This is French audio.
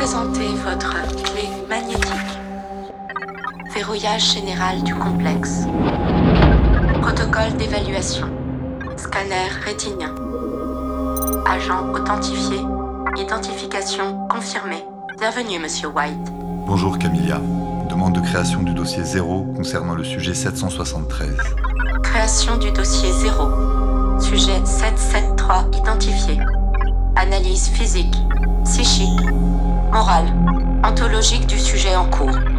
présenter votre clé magnétique. Verrouillage général du complexe. Protocole d'évaluation. Scanner rétinien. Agent authentifié. Identification confirmée. Bienvenue, Monsieur White. Bonjour Camilla. Demande de création du dossier 0 concernant le sujet 773. Création du dossier 0. Sujet 773 identifié. Analyse physique, psychique, morale, ontologique du sujet en cours.